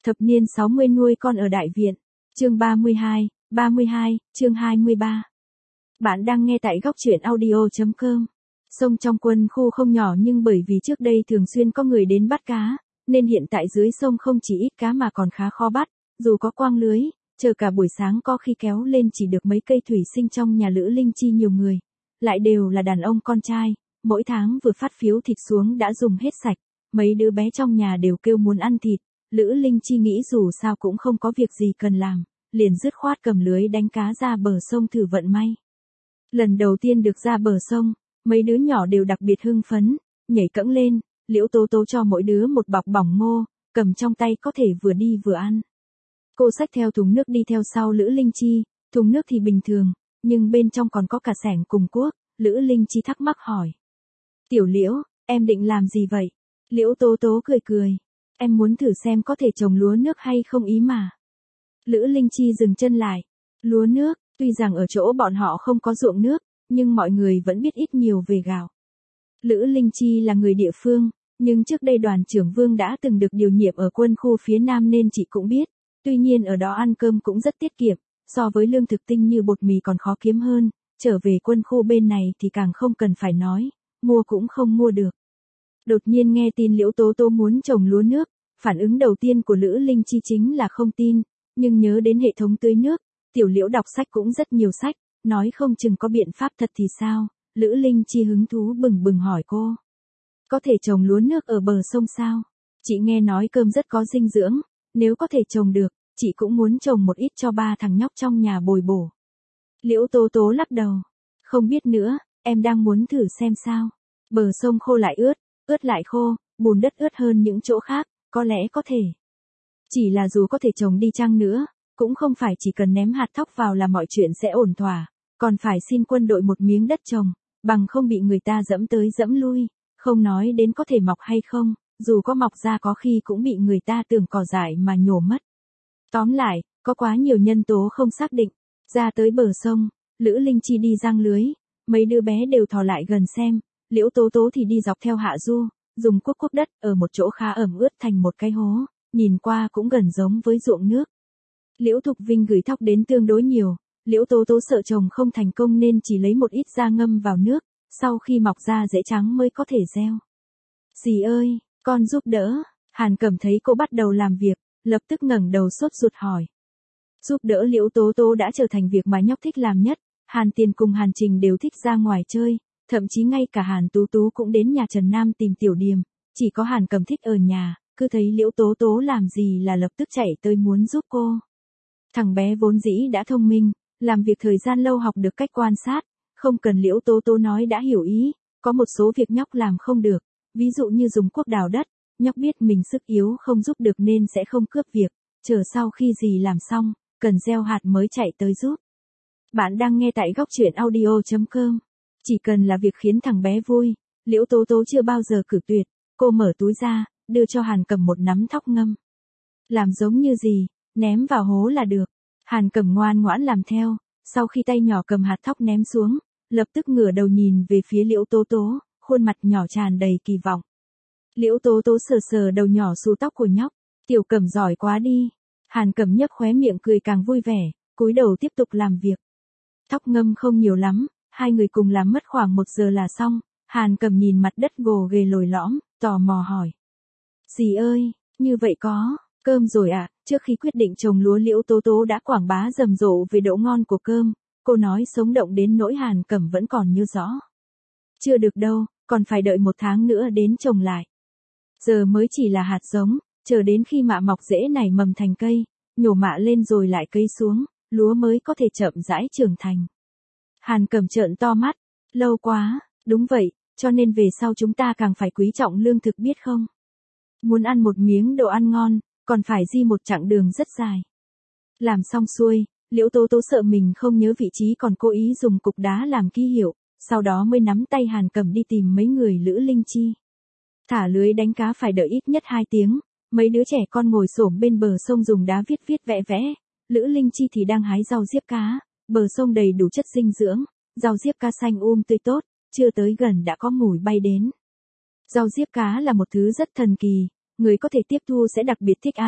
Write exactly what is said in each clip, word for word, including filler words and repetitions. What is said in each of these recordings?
Thập niên sáu mươi nuôi con ở đại viện. Chương ba mươi hai, ba mươi hai, chương hai mươi ba. Bạn đang nghe tại góc truyện audio chấm com. Sông trong quân khu không nhỏ nhưng bởi vì trước đây thường xuyên có người đến bắt cá, nên hiện tại dưới sông không chỉ ít cá mà còn khá khó bắt, dù có quang lưới, chờ cả buổi sáng có khi kéo lên chỉ được mấy cây thủy sinh trong nhà Lữ Linh Chi nhiều người. Lại đều là đàn ông con trai, mỗi tháng vừa phát phiếu thịt xuống đã dùng hết sạch, mấy đứa bé trong nhà đều kêu muốn ăn thịt. Lữ Linh Chi nghĩ dù sao cũng không có việc gì cần làm, liền dứt khoát cầm lưới đánh cá ra bờ sông thử vận may. Lần đầu tiên được ra bờ sông, mấy đứa nhỏ đều đặc biệt hưng phấn, nhảy cẫng lên, Liễu Tố Tố cho mỗi đứa một bọc bỏng ngô, cầm trong tay có thể vừa đi vừa ăn. Cô xách theo thùng nước đi theo sau Lữ Linh Chi, thùng nước thì bình thường, nhưng bên trong còn có cả xẻng cùng cuốc. Lữ Linh Chi thắc mắc hỏi. Tiểu Liễu, em định làm gì vậy? Liễu Tố Tố cười cười. Em muốn thử xem có thể trồng lúa nước hay không ý mà. Lữ Linh Chi dừng chân lại. Lúa nước, tuy rằng ở chỗ bọn họ không có ruộng nước, nhưng mọi người vẫn biết ít nhiều về gạo. Lữ Linh Chi là người địa phương, nhưng trước đây đoàn trưởng Vương đã từng được điều nhiệm ở quân khu phía Nam nên chị cũng biết. Tuy nhiên ở đó ăn cơm cũng rất tiết kiệm, so với lương thực tinh như bột mì còn khó kiếm hơn, trở về quân khu bên này thì càng không cần phải nói, mua cũng không mua được. Đột nhiên nghe tin Liễu Tố Tố muốn trồng lúa nước, phản ứng đầu tiên của Lữ Linh Chi chính là không tin, nhưng nhớ đến hệ thống tưới nước, Tiểu Liễu đọc sách cũng rất nhiều sách, nói không chừng có biện pháp thật thì sao, Lữ Linh Chi hứng thú bừng bừng hỏi cô. Có thể trồng lúa nước ở bờ sông sao? Chị nghe nói cơm rất có dinh dưỡng, nếu có thể trồng được, chị cũng muốn trồng một ít cho ba thằng nhóc trong nhà bồi bổ. Liễu Tố Tố lắc đầu, không biết nữa, em đang muốn thử xem sao. Bờ sông khô lại ướt, ướt lại khô, bùn đất ướt hơn những chỗ khác, có lẽ có thể. Chỉ là dù có thể trồng đi chăng nữa, cũng không phải chỉ cần ném hạt thóc vào là mọi chuyện sẽ ổn thỏa, còn phải xin quân đội một miếng đất trồng, bằng không bị người ta dẫm tới dẫm lui, không nói đến có thể mọc hay không, dù có mọc ra có khi cũng bị người ta tưởng cỏ dại mà nhổ mất. Tóm lại, có quá nhiều nhân tố không xác định. Ra tới bờ sông, Lữ Linh Chi đi giăng lưới, mấy đứa bé đều thò lại gần xem, Liễu Tố Tố thì đi dọc theo hạ du, dùng cuốc cuốc đất ở một chỗ khá ẩm ướt thành một cái hố, nhìn qua cũng gần giống với ruộng nước. Liễu Thục Vinh gửi thóc đến tương đối nhiều, Liễu Tố Tố sợ trồng không thành công nên chỉ lấy một ít ra ngâm vào nước, sau khi mọc ra rễ trắng mới có thể gieo. Dì ơi, con giúp đỡ. Hàn Cẩm thấy cô bắt đầu làm việc, lập tức ngẩng đầu sốt ruột hỏi. Giúp đỡ Liễu Tố Tố đã trở thành việc mà nhóc thích làm nhất, Hàn Tiền cùng Hàn Trình đều thích ra ngoài chơi, thậm chí ngay cả Hàn Tú Tú cũng đến nhà Trần Nam tìm tiểu điềm, chỉ có Hàn Cẩm thích ở nhà, cứ thấy Liễu Tố Tố làm gì là lập tức chạy tới muốn giúp cô. Thằng bé vốn dĩ đã thông minh, làm việc thời gian lâu học được cách quan sát, không cần Liễu Tố Tố nói đã hiểu ý, có một số việc nhóc làm không được, ví dụ như dùng cuốc đào đất, nhóc biết mình sức yếu không giúp được nên sẽ không cướp việc, chờ sau khi gì làm xong, cần gieo hạt mới chạy tới giúp. Bạn đang nghe tại góc truyện audio chấm com. Chỉ cần là việc khiến thằng bé vui, Liễu Tố Tố chưa bao giờ cử tuyệt, cô mở túi ra, đưa cho Hàn Cẩm một nắm thóc ngâm. Làm giống như gì, ném vào hố là được. Hàn Cẩm ngoan ngoãn làm theo, sau khi tay nhỏ cầm hạt thóc ném xuống, lập tức ngửa đầu nhìn về phía Liễu Tố Tố, khuôn mặt nhỏ tràn đầy kỳ vọng. Liễu Tố Tố sờ sờ đầu nhỏ xù tóc của nhóc, Tiểu Cẩm giỏi quá đi. Hàn Cẩm nhếch khóe miệng cười càng vui vẻ, cúi đầu tiếp tục làm việc. Thóc ngâm không nhiều lắm, hai người cùng làm mất khoảng một giờ là xong, Hàn Cẩm nhìn mặt đất gồ ghề lồi lõm, tò mò hỏi. Dì ơi, như vậy có cơm rồi ạ, à? Trước khi quyết định trồng lúa Liễu Tố Tố đã quảng bá rầm rộ về độ ngon của cơm, cô nói sống động đến nỗi Hàn Cẩm vẫn còn nhớ rõ. Chưa được đâu, còn phải đợi một tháng nữa đến trồng lại. Giờ mới chỉ là hạt giống, chờ đến khi mạ mọc rễ nảy mầm thành cây, nhổ mạ lên rồi lại cấy xuống, lúa mới có thể chậm rãi trưởng thành. Hàn Cẩm trợn to mắt, lâu quá, đúng vậy, cho nên về sau chúng ta càng phải quý trọng lương thực biết không? Muốn ăn một miếng đồ ăn ngon, còn phải di một chặng đường rất dài. Làm xong xuôi, Liễu Tố Tố sợ mình không nhớ vị trí còn cố ý dùng cục đá làm ký hiệu, sau đó mới nắm tay Hàn Cẩm đi tìm mấy người Lữ Linh Chi. Thả lưới đánh cá phải đợi ít nhất hai tiếng, mấy đứa trẻ con ngồi xổm bên bờ sông dùng đá viết viết vẽ vẽ, Lữ Linh Chi thì đang hái rau diếp cá, bờ sông đầy đủ chất dinh dưỡng, rau diếp cá xanh um tươi tốt, chưa tới gần đã có mùi bay đến. Rau diếp cá là một thứ rất thần kỳ, người có thể tiếp thu sẽ đặc biệt thích ăn,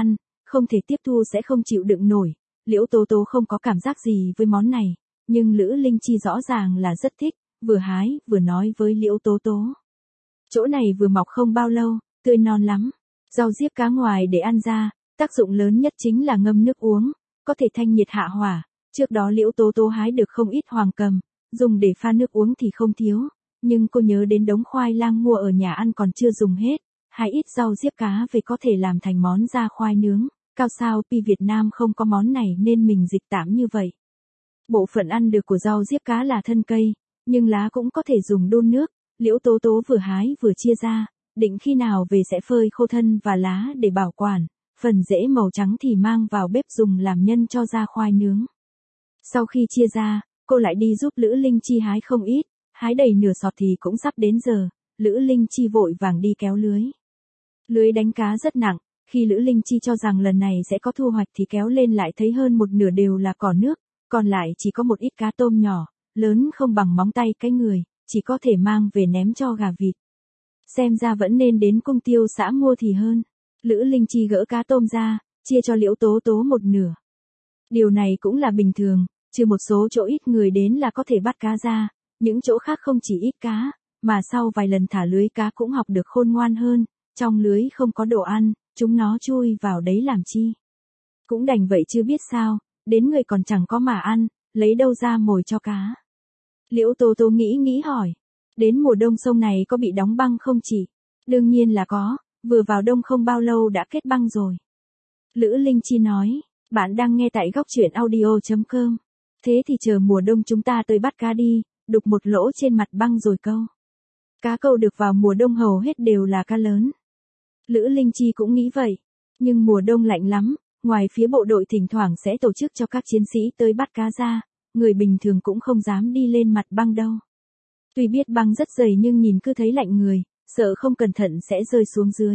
không thể tiếp thu sẽ không chịu đựng nổi. Liễu Tố Tố không có cảm giác gì với món này, nhưng Lữ Linh Chi rõ ràng là rất thích, vừa hái vừa nói với Liễu Tố Tố. Chỗ này vừa mọc không bao lâu, tươi non lắm. Rau diếp cá ngoài để ăn ra, tác dụng lớn nhất chính là ngâm nước uống, có thể thanh nhiệt hạ hỏa. Trước đó Liễu Tố Tố hái được không ít hoàng cầm, dùng để pha nước uống thì không thiếu, nhưng cô nhớ đến đống khoai lang mua ở nhà ăn còn chưa dùng hết, hái ít rau diếp cá về có thể làm thành món da khoai nướng. Cao sao Pi Việt Nam không có món này nên mình dịch tạm như vậy. Bộ phận ăn được của rau diếp cá là thân cây, nhưng lá cũng có thể dùng đun nước. Liễu Tố Tố vừa hái vừa chia ra, định khi nào về sẽ phơi khô thân và lá để bảo quản, phần rễ màu trắng thì mang vào bếp dùng làm nhân cho da khoai nướng. Sau khi chia ra, cô lại đi giúp Lữ Linh Chi hái không ít, hái đầy nửa sọt thì cũng sắp đến giờ, Lữ Linh Chi vội vàng đi kéo lưới. Lưới đánh cá rất nặng, khi Lữ Linh Chi cho rằng lần này sẽ có thu hoạch thì kéo lên lại thấy hơn một nửa đều là cỏ nước, còn lại chỉ có một ít cá tôm nhỏ, lớn không bằng móng tay cái người, chỉ có thể mang về ném cho gà vịt. Xem ra vẫn nên đến cung tiêu xã mua thì hơn. Lữ Linh Chi gỡ cá tôm ra, chia cho Liễu Tố Tố một nửa. Điều này cũng là bình thường, trừ một số chỗ ít người đến là có thể bắt cá ra, những chỗ khác không chỉ ít cá, mà sau vài lần thả lưới cá cũng học được khôn ngoan hơn, trong lưới không có đồ ăn, chúng nó chui vào đấy làm chi. Cũng đành vậy chứ biết sao, đến người còn chẳng có mà ăn, lấy đâu ra mồi cho cá. Liễu Tố Tố nghĩ nghĩ hỏi, đến mùa đông sông này có bị đóng băng không chị? Đương nhiên là có, vừa vào đông không bao lâu đã kết băng rồi. Lữ Linh Chi nói, bạn đang nghe tại góc truyện audio chấm com. Thế thì chờ mùa đông chúng ta tới bắt cá đi, đục một lỗ trên mặt băng rồi câu. Cá câu được vào mùa đông hầu hết đều là cá lớn. Lữ Linh Chi cũng nghĩ vậy, nhưng mùa đông lạnh lắm, ngoài phía bộ đội thỉnh thoảng sẽ tổ chức cho các chiến sĩ tới bắt cá ra, người bình thường cũng không dám đi lên mặt băng đâu. Tuy biết băng rất dày nhưng nhìn cứ thấy lạnh người, sợ không cẩn thận sẽ rơi xuống dưới.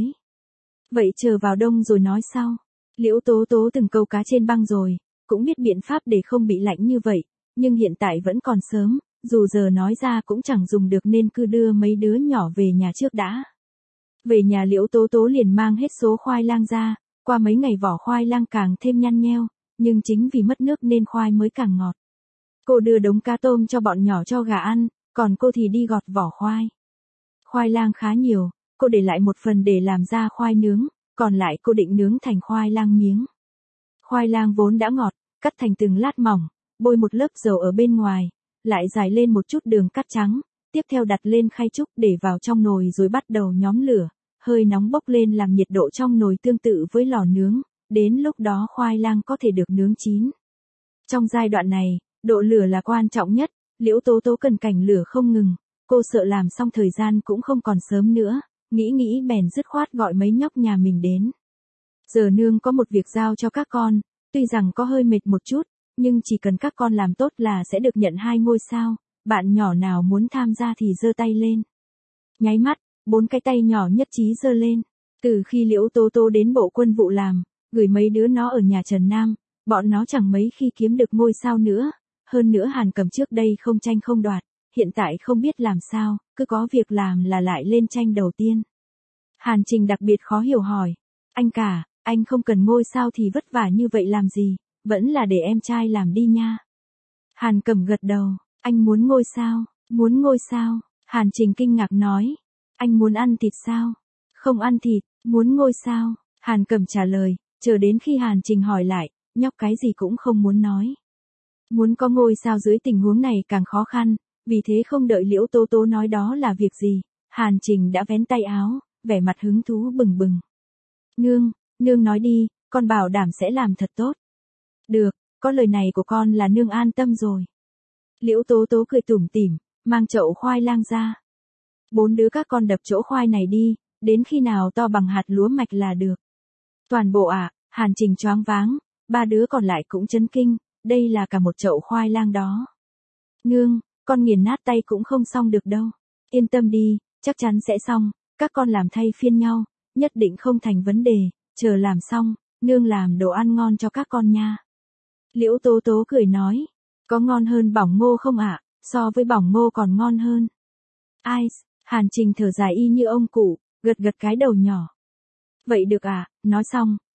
Vậy chờ vào đông rồi nói sau. Liễu Tố Tố từng câu cá trên băng rồi, cũng biết biện pháp để không bị lạnh như vậy, nhưng hiện tại vẫn còn sớm, dù giờ nói ra cũng chẳng dùng được nên cứ đưa mấy đứa nhỏ về nhà trước đã. Về nhà Liễu Tố Tố liền mang hết số khoai lang ra, qua mấy ngày vỏ khoai lang càng thêm nhăn nheo, nhưng chính vì mất nước nên khoai mới càng ngọt. Cô đưa đống cá tôm cho bọn nhỏ cho gà ăn, còn cô thì đi gọt vỏ khoai. Khoai lang khá nhiều, cô để lại một phần để làm ra khoai nướng, còn lại cô định nướng thành khoai lang miếng. Khoai lang vốn đã ngọt, cắt thành từng lát mỏng, bôi một lớp dầu ở bên ngoài, lại rải lên một chút đường cát trắng, tiếp theo đặt lên khay trúc để vào trong nồi rồi bắt đầu nhóm lửa, hơi nóng bốc lên làm nhiệt độ trong nồi tương tự với lò nướng, đến lúc đó khoai lang có thể được nướng chín. Trong giai đoạn này, độ lửa là quan trọng nhất, Liễu Tố Tố cần cảnh lửa không ngừng, cô sợ làm xong thời gian cũng không còn sớm nữa, nghĩ nghĩ bèn dứt khoát gọi mấy nhóc nhà mình đến. Giờ nương có một việc giao cho các con, tuy rằng có hơi mệt một chút, nhưng chỉ cần các con làm tốt là sẽ được nhận hai ngôi sao, bạn nhỏ nào muốn tham gia thì giơ tay lên. Nháy mắt, bốn cái tay nhỏ nhất trí giơ lên. Từ khi Liễu Tố Tố đến bộ quân vụ làm, gửi mấy đứa nó ở nhà Trần Nam, bọn nó chẳng mấy khi kiếm được ngôi sao nữa, hơn nữa Hàn Cầm trước đây không tranh không đoạt, hiện tại không biết làm sao, cứ có việc làm là lại lên tranh đầu tiên. Hàn Trình đặc biệt khó hiểu hỏi, anh cả, anh không cần ngôi sao thì vất vả như vậy làm gì, vẫn là để em trai làm đi nha. Hàn Cầm gật đầu, anh muốn ngôi sao, muốn ngôi sao, Hàn Trình kinh ngạc nói, anh muốn ăn thịt sao? Không ăn thịt, muốn ngôi sao, Hàn Cầm trả lời, chờ đến khi Hàn Trình hỏi lại, nhóc cái gì cũng không muốn nói. Muốn có ngôi sao dưới tình huống này càng khó khăn, vì thế không đợi Liễu Tố Tố nói đó là việc gì, Hàn Trình đã vén tay áo, vẻ mặt hứng thú bừng bừng. Nương, nương nói đi, con bảo đảm sẽ làm thật tốt. Được, có lời này của con là nương an tâm rồi. Liễu Tố Tố cười tủm tỉm, mang chậu khoai lang ra. Bốn đứa các con đập chỗ khoai này đi, đến khi nào to bằng hạt lúa mạch là được. Toàn bộ ạ, à, Hàn Trình choáng váng, ba đứa còn lại cũng chấn kinh, đây là cả một chậu khoai lang đó. Nương, con nghiền nát tay cũng không xong được đâu. Yên tâm đi, chắc chắn sẽ xong, các con làm thay phiên nhau, nhất định không thành vấn đề, chờ làm xong, nương làm đồ ăn ngon cho các con nha. Liễu Tố Tố cười nói, có ngon hơn bỏng ngô không ạ, à? So với bỏng ngô còn ngon hơn. Ai, Hàn Trình thở dài y như ông cụ, gật gật cái đầu nhỏ. Vậy được ạ, à? Nói xong,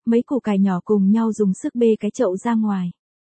mấy củ cải nhỏ cùng nhau dùng sức bê cái chậu ra ngoài.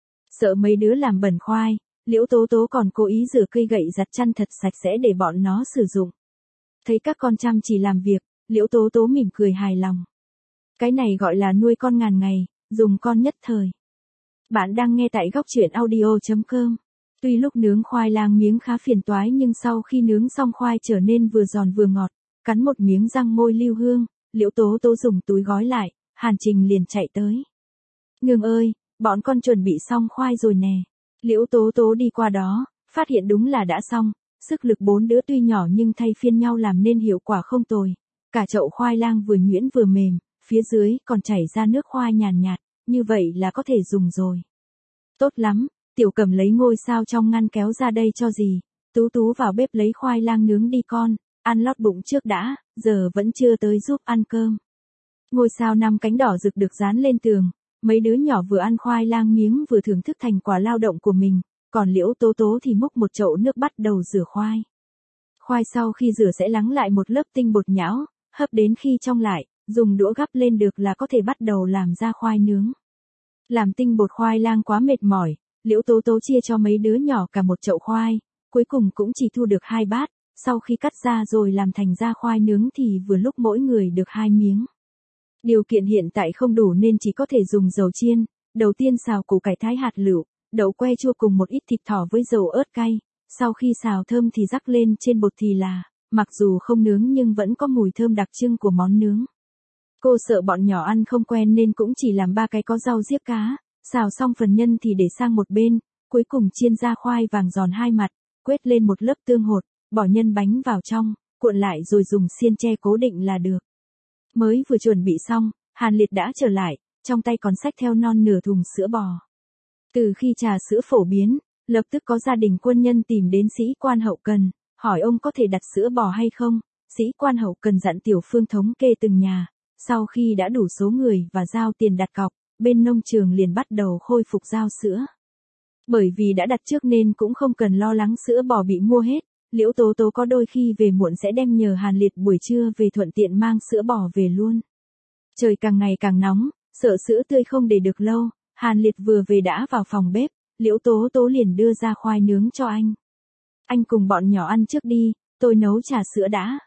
Sợ mấy đứa làm bẩn khoai, Liễu Tố Tố còn cố ý rửa cây gậy giặt chăn thật sạch sẽ để bọn nó sử dụng. Thấy các con chăm chỉ làm việc, Liễu Tố Tố mỉm cười hài lòng. Cái này gọi là nuôi con ngàn ngày, dùng con nhất thời. Bạn đang nghe tại góc truyện audio chấm com. Tuy lúc nướng khoai lang miếng khá phiền toái nhưng sau khi nướng xong khoai trở nên vừa giòn vừa ngọt, cắn một miếng răng môi lưu hương, Liễu Tố Tố dùng túi gói lại, Hàn Trình liền chạy tới. Nương ơi, bọn con chuẩn bị xong khoai rồi nè. Liễu Tố Tố đi qua đó, phát hiện đúng là đã xong, sức lực bốn đứa tuy nhỏ nhưng thay phiên nhau làm nên hiệu quả không tồi. Cả chậu khoai lang vừa nhuyễn vừa mềm, phía dưới còn chảy ra nước khoai nhàn nhạt, như vậy là có thể dùng rồi. Tốt lắm, Tiểu Cẩm lấy ngôi sao trong ngăn kéo ra đây cho dì, Tú Tú vào bếp lấy khoai lang nướng đi con, ăn lót bụng trước đã, giờ vẫn chưa tới giúp ăn cơm. Ngôi sao năm cánh đỏ rực được dán lên tường, mấy đứa nhỏ vừa ăn khoai lang miếng vừa thưởng thức thành quả lao động của mình, còn Liễu Tố Tố thì múc một chậu nước bắt đầu rửa khoai. Khoai sau khi rửa sẽ lắng lại một lớp tinh bột nhão, hấp đến khi trong lại, dùng đũa gắp lên được là có thể bắt đầu làm ra khoai nướng. Làm tinh bột khoai lang quá mệt mỏi, Liễu Tố Tố chia cho mấy đứa nhỏ cả một chậu khoai, cuối cùng cũng chỉ thu được hai bát, sau khi cắt ra rồi làm thành ra khoai nướng thì vừa lúc mỗi người được hai miếng. Điều kiện hiện tại không đủ nên chỉ có thể dùng dầu chiên, đầu tiên xào củ cải thái hạt lựu, đậu que chua cùng một ít thịt thỏ với dầu ớt cay, sau khi xào thơm thì rắc lên trên bột thì là, mặc dù không nướng nhưng vẫn có mùi thơm đặc trưng của món nướng. Cô sợ bọn nhỏ ăn không quen nên cũng chỉ làm ba cái có rau diếp cá, xào xong phần nhân thì để sang một bên, cuối cùng chiên ra khoai vàng giòn hai mặt, quét lên một lớp tương hột, bỏ nhân bánh vào trong, cuộn lại rồi dùng xiên tre cố định là được. Mới vừa chuẩn bị xong, Hàn Liệt đã trở lại, trong tay còn xách theo non nửa thùng sữa bò. Từ khi trà sữa phổ biến, lập tức có gia đình quân nhân tìm đến sĩ quan hậu cần, hỏi ông có thể đặt sữa bò hay không. Sĩ quan hậu cần dặn Tiểu Phương thống kê từng nhà, sau khi đã đủ số người và giao tiền đặt cọc, bên nông trường liền bắt đầu khôi phục giao sữa. Bởi vì đã đặt trước nên cũng không cần lo lắng sữa bò bị mua hết, Liễu Tố Tố có đôi khi về muộn sẽ đem nhờ Hàn Liệt buổi trưa về thuận tiện mang sữa bò về luôn. Trời càng ngày càng nóng, sợ sữa tươi không để được lâu, Hàn Liệt vừa về đã vào phòng bếp, Liễu Tố Tố liền đưa ra khoai nướng cho anh. Anh cùng bọn nhỏ ăn trước đi, tôi nấu trà sữa đã.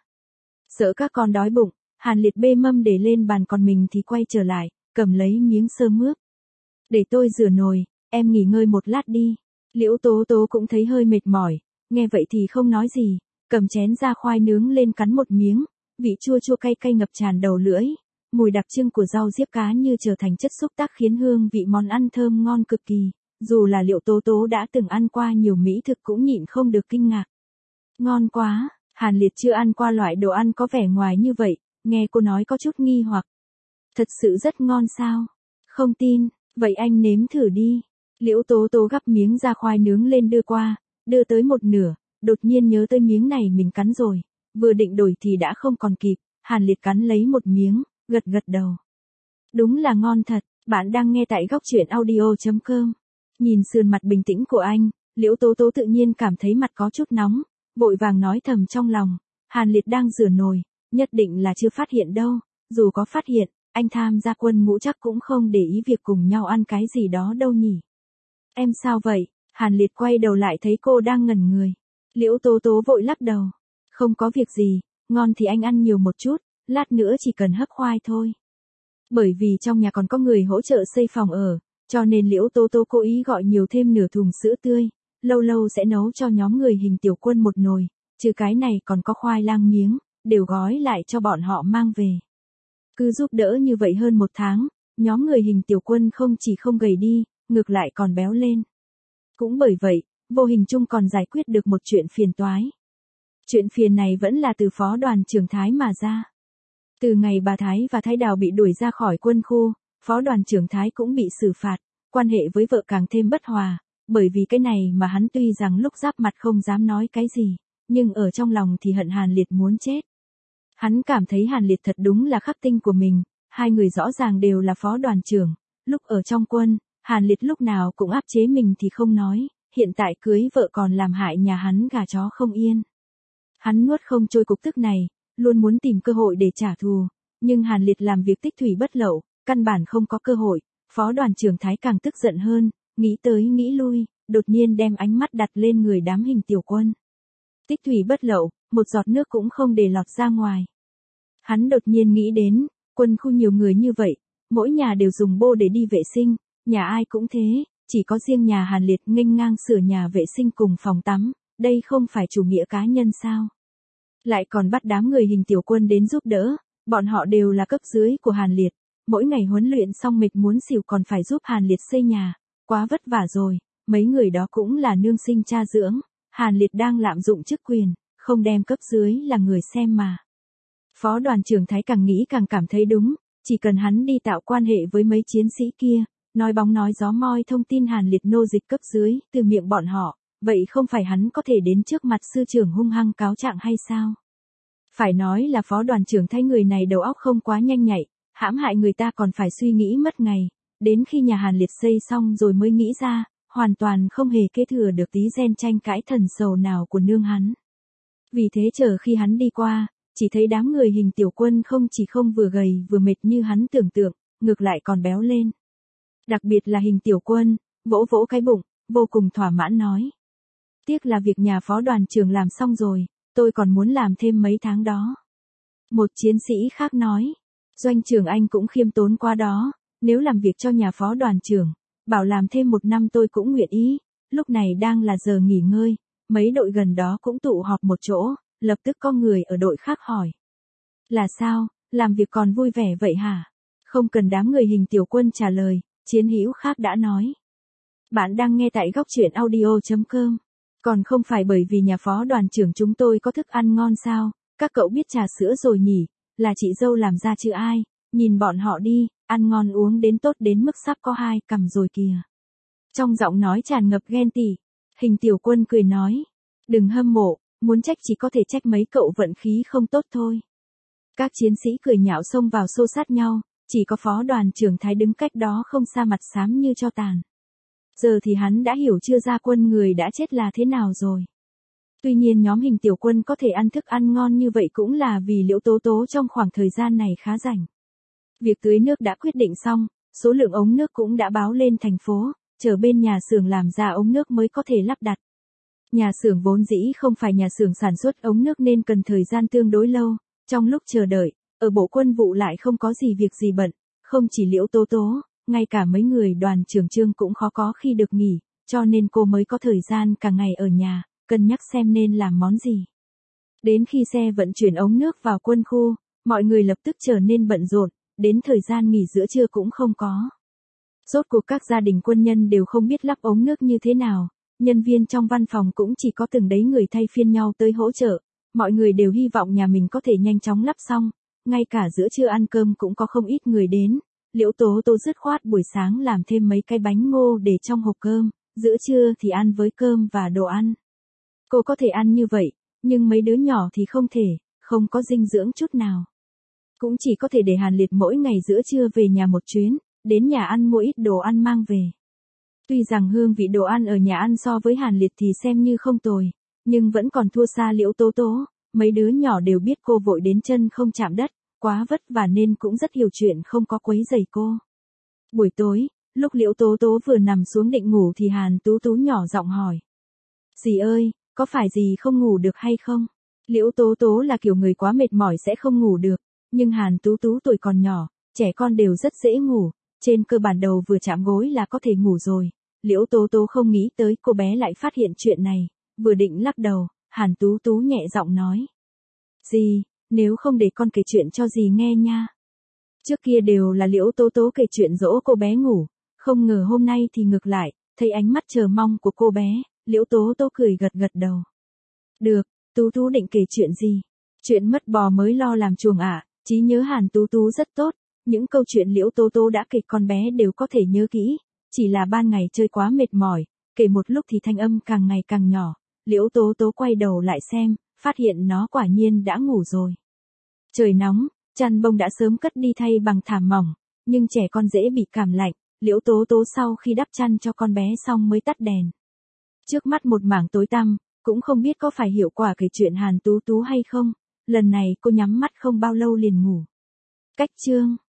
Sợ các con đói bụng, Hàn Liệt bê mâm để lên bàn còn mình thì quay trở lại, cầm lấy miếng sơ mướp. Để tôi rửa nồi, em nghỉ ngơi một lát đi. Liễu Tố Tố cũng thấy hơi mệt mỏi, nghe vậy thì không nói gì, cầm chén ra khoai nướng lên cắn một miếng, vị chua chua cay cay ngập tràn đầu lưỡi, mùi đặc trưng của rau diếp cá như trở thành chất xúc tác khiến hương vị món ăn thơm ngon cực kỳ, dù là Liễu Tố Tố đã từng ăn qua nhiều mỹ thực cũng nhịn không được kinh ngạc. Ngon quá, Hàn Liệt chưa ăn qua loại đồ ăn có vẻ ngoài như vậy, nghe cô nói có chút nghi hoặc. Thật sự rất ngon sao? Không tin, vậy anh nếm thử đi. Liễu Tố Tố gắp miếng da khoai nướng lên đưa qua, đưa tới một nửa, đột nhiên nhớ tới miếng này mình cắn rồi, vừa định đổi thì đã không còn kịp, Hàn Liệt cắn lấy một miếng, gật gật đầu. Đúng là ngon thật, bạn đang nghe tại góc truyện audio chấm com. Nhìn sườn mặt bình tĩnh của anh, Liễu Tố Tố tự nhiên cảm thấy mặt có chút nóng, vội vàng nói thầm trong lòng, Hàn Liệt đang rửa nồi, nhất định là chưa phát hiện đâu, dù có phát hiện, anh tham gia quân ngũ chắc cũng không để ý việc cùng nhau ăn cái gì đó đâu nhỉ. Em sao vậy? Hàn Liệt quay đầu lại thấy cô đang ngẩn người. Liễu Tố Tố vội lắc đầu. Không có việc gì, ngon thì anh ăn nhiều một chút, lát nữa chỉ cần hấp khoai thôi. Bởi vì trong nhà còn có người hỗ trợ xây phòng ở, cho nên Liễu Tố Tố cố ý gọi nhiều thêm nửa thùng sữa tươi, lâu lâu sẽ nấu cho nhóm người hình tiểu quân một nồi, trừ cái này còn có khoai lang miếng, đều gói lại cho bọn họ mang về. Cứ giúp đỡ như vậy hơn một tháng, nhóm người hình tiểu quân không chỉ không gầy đi, ngược lại còn béo lên. Cũng bởi vậy, vô hình chung còn giải quyết được một chuyện phiền toái. Chuyện phiền này vẫn là từ phó đoàn trưởng Thái mà ra. Từ ngày bà Thái và Thái Đào bị đuổi ra khỏi quân khu, phó đoàn trưởng Thái cũng bị xử phạt, quan hệ với vợ càng thêm bất hòa, bởi vì cái này mà hắn tuy rằng lúc giáp mặt không dám nói cái gì, nhưng ở trong lòng thì hận Hàn Liệt muốn chết. Hắn cảm thấy Hàn Liệt thật đúng là khắc tinh của mình, hai người rõ ràng đều là phó đoàn trưởng, lúc ở trong quân, Hàn Liệt lúc nào cũng áp chế mình thì không nói, hiện tại cưới vợ còn làm hại nhà hắn gà chó không yên. Hắn nuốt không trôi cục tức này, luôn muốn tìm cơ hội để trả thù, nhưng Hàn Liệt làm việc tích thủy bất lậu, căn bản không có cơ hội. Phó đoàn trưởng Thái càng tức giận hơn, nghĩ tới nghĩ lui, đột nhiên đem ánh mắt đặt lên người đám Hình Tiểu Quân. Tích thủy bất lậu, một giọt nước cũng không để lọt ra ngoài. Hắn đột nhiên nghĩ đến, quân khu nhiều người như vậy, mỗi nhà đều dùng bô để đi vệ sinh, nhà ai cũng thế, chỉ có riêng nhà Hàn Liệt nghênh ngang sửa nhà vệ sinh cùng phòng tắm, đây không phải chủ nghĩa cá nhân sao? Lại còn bắt đám người Hình Tiểu Quân đến giúp đỡ, bọn họ đều là cấp dưới của Hàn Liệt, mỗi ngày huấn luyện xong mệt muốn xỉu còn phải giúp Hàn Liệt xây nhà, quá vất vả rồi, mấy người đó cũng là nương sinh cha dưỡng, Hàn Liệt đang lạm dụng chức quyền, không đem cấp dưới là người xem mà. Phó đoàn trưởng Thái càng nghĩ càng cảm thấy đúng, chỉ cần hắn đi tạo quan hệ với mấy chiến sĩ kia, nói bóng nói gió moi thông tin Hàn Liệt nô dịch cấp dưới từ miệng bọn họ, vậy không phải hắn có thể đến trước mặt sư trưởng hung hăng cáo trạng hay sao? Phải nói là phó đoàn trưởng Thái người này đầu óc không quá nhanh nhạy, hãm hại người ta còn phải suy nghĩ mất ngày, đến khi nhà Hàn Liệt xây xong rồi mới nghĩ ra, hoàn toàn không hề kế thừa được tí gen tranh cãi thần sầu nào của nương hắn. Vì thế chờ khi hắn đi qua, chỉ thấy đám người Hình Tiểu Quân không chỉ không vừa gầy vừa mệt như hắn tưởng tượng, ngược lại còn béo lên. Đặc biệt là Hình Tiểu Quân, vỗ vỗ cái bụng, vô cùng thỏa mãn nói. Tiếc là việc nhà phó đoàn trưởng làm xong rồi, tôi còn muốn làm thêm mấy tháng đó. Một chiến sĩ khác nói, Doanh trưởng anh cũng khiêm tốn quá đó, nếu làm việc cho nhà phó đoàn trưởng, bảo làm thêm một năm tôi cũng nguyện ý, lúc này đang là giờ nghỉ ngơi, mấy đội gần đó cũng tụ họp một chỗ, lập tức có người ở đội khác hỏi. Là sao, làm việc còn vui vẻ vậy hả? Không cần đám người Hình Tiểu Quân trả lời, chiến hữu khác đã nói. Bạn đang nghe tại góc truyện audio.com. Còn không phải bởi vì nhà phó đoàn trưởng chúng tôi có thức ăn ngon sao, các cậu biết trà sữa rồi nhỉ, là chị dâu làm ra chứ ai, nhìn bọn họ đi, ăn ngon uống đến tốt đến mức sắp có hai cằm rồi kìa. Trong giọng nói tràn ngập ghen tị, Hình Tiểu Quân cười nói, đừng hâm mộ, muốn trách chỉ có thể trách mấy cậu vận khí không tốt thôi. Các chiến sĩ cười nhạo xông vào xô sát nhau, chỉ có phó đoàn trưởng Thái đứng cách đó không xa mặt xám như tro tàn. Giờ thì hắn đã hiểu chưa ra quân người đã chết là thế nào rồi. Tuy nhiên nhóm Hình Tiểu Quân có thể ăn thức ăn ngon như vậy cũng là vì Liễu Tố Tố trong khoảng thời gian này khá rảnh. Việc tưới nước đã quyết định xong, số lượng ống nước cũng đã báo lên thành phố, chờ bên nhà xưởng làm ra ống nước mới có thể lắp đặt. Nhà xưởng vốn dĩ không phải nhà xưởng sản xuất ống nước nên cần thời gian tương đối lâu, trong lúc chờ đợi, ở bộ quân vụ lại không có gì việc gì bận, không chỉ Liễu Tố Tố, ngay cả mấy người đoàn trưởng Trương cũng khó có khi được nghỉ, cho nên cô mới có thời gian cả ngày ở nhà, cân nhắc xem nên làm món gì. Đến khi xe vận chuyển ống nước vào quân khu, mọi người lập tức trở nên bận rộn, đến thời gian nghỉ giữa trưa cũng không có. Rốt cuộc các gia đình quân nhân đều không biết lắp ống nước như thế nào, nhân viên trong văn phòng cũng chỉ có từng đấy người thay phiên nhau tới hỗ trợ, mọi người đều hy vọng nhà mình có thể nhanh chóng lắp xong, ngay cả giữa trưa ăn cơm cũng có không ít người đến. Liễu Tố Tố dứt khoát buổi sáng làm thêm mấy cái bánh ngô để trong hộp cơm, giữa trưa thì ăn với cơm và đồ ăn. Cô có thể ăn như vậy, nhưng mấy đứa nhỏ thì không thể, không có dinh dưỡng chút nào. Cũng chỉ có thể để Hàn Liệt mỗi ngày giữa trưa về nhà một chuyến, đến nhà ăn mua ít đồ ăn mang về. Tuy rằng hương vị đồ ăn ở nhà ăn so với Hàn Liệt thì xem như không tồi, nhưng vẫn còn thua xa Liễu Tố Tố, mấy đứa nhỏ đều biết cô vội đến chân không chạm đất, quá vất vả nên cũng rất hiểu chuyện không có quấy rầy cô. Buổi tối, lúc Liễu Tố Tố vừa nằm xuống định ngủ thì Hàn Tú Tú nhỏ giọng hỏi. Dì ơi, có phải dì không ngủ được hay không? Liễu Tố Tố là kiểu người quá mệt mỏi sẽ không ngủ được, nhưng Hàn Tú Tú tuổi còn nhỏ, trẻ con đều rất dễ ngủ, trên cơ bản đầu vừa chạm gối là có thể ngủ rồi. Liễu Tố Tố không nghĩ tới cô bé lại phát hiện chuyện này, vừa định lắc đầu, Hàn Tú Tú nhẹ giọng nói. Dì, nếu không để con kể chuyện cho dì nghe nha. Trước kia đều là Liễu Tố Tố kể chuyện dỗ cô bé ngủ, không ngờ hôm nay thì ngược lại, thấy ánh mắt chờ mong của cô bé, Liễu Tố Tố cười gật gật đầu. Được, Tú Tú định kể chuyện gì? Chuyện mất bò mới lo làm chuồng ạ, à, trí nhớ Hàn Tú Tú rất tốt, những câu chuyện Liễu Tố Tố đã kể con bé đều có thể nhớ kỹ, chỉ là ban ngày chơi quá mệt mỏi, kể một lúc thì thanh âm càng ngày càng nhỏ, Liễu Tố Tố quay đầu lại xem, phát hiện nó quả nhiên đã ngủ rồi. Trời nóng, chăn bông đã sớm cất đi thay bằng thảm mỏng, nhưng trẻ con dễ bị cảm lạnh, Liễu Tố Tố sau khi đắp chăn cho con bé xong mới tắt đèn. Trước mắt một mảng tối tăm, cũng không biết có phải hiệu quả kể chuyện Hàn Tú Tú hay không, lần này cô nhắm mắt không bao lâu liền ngủ. Cách chương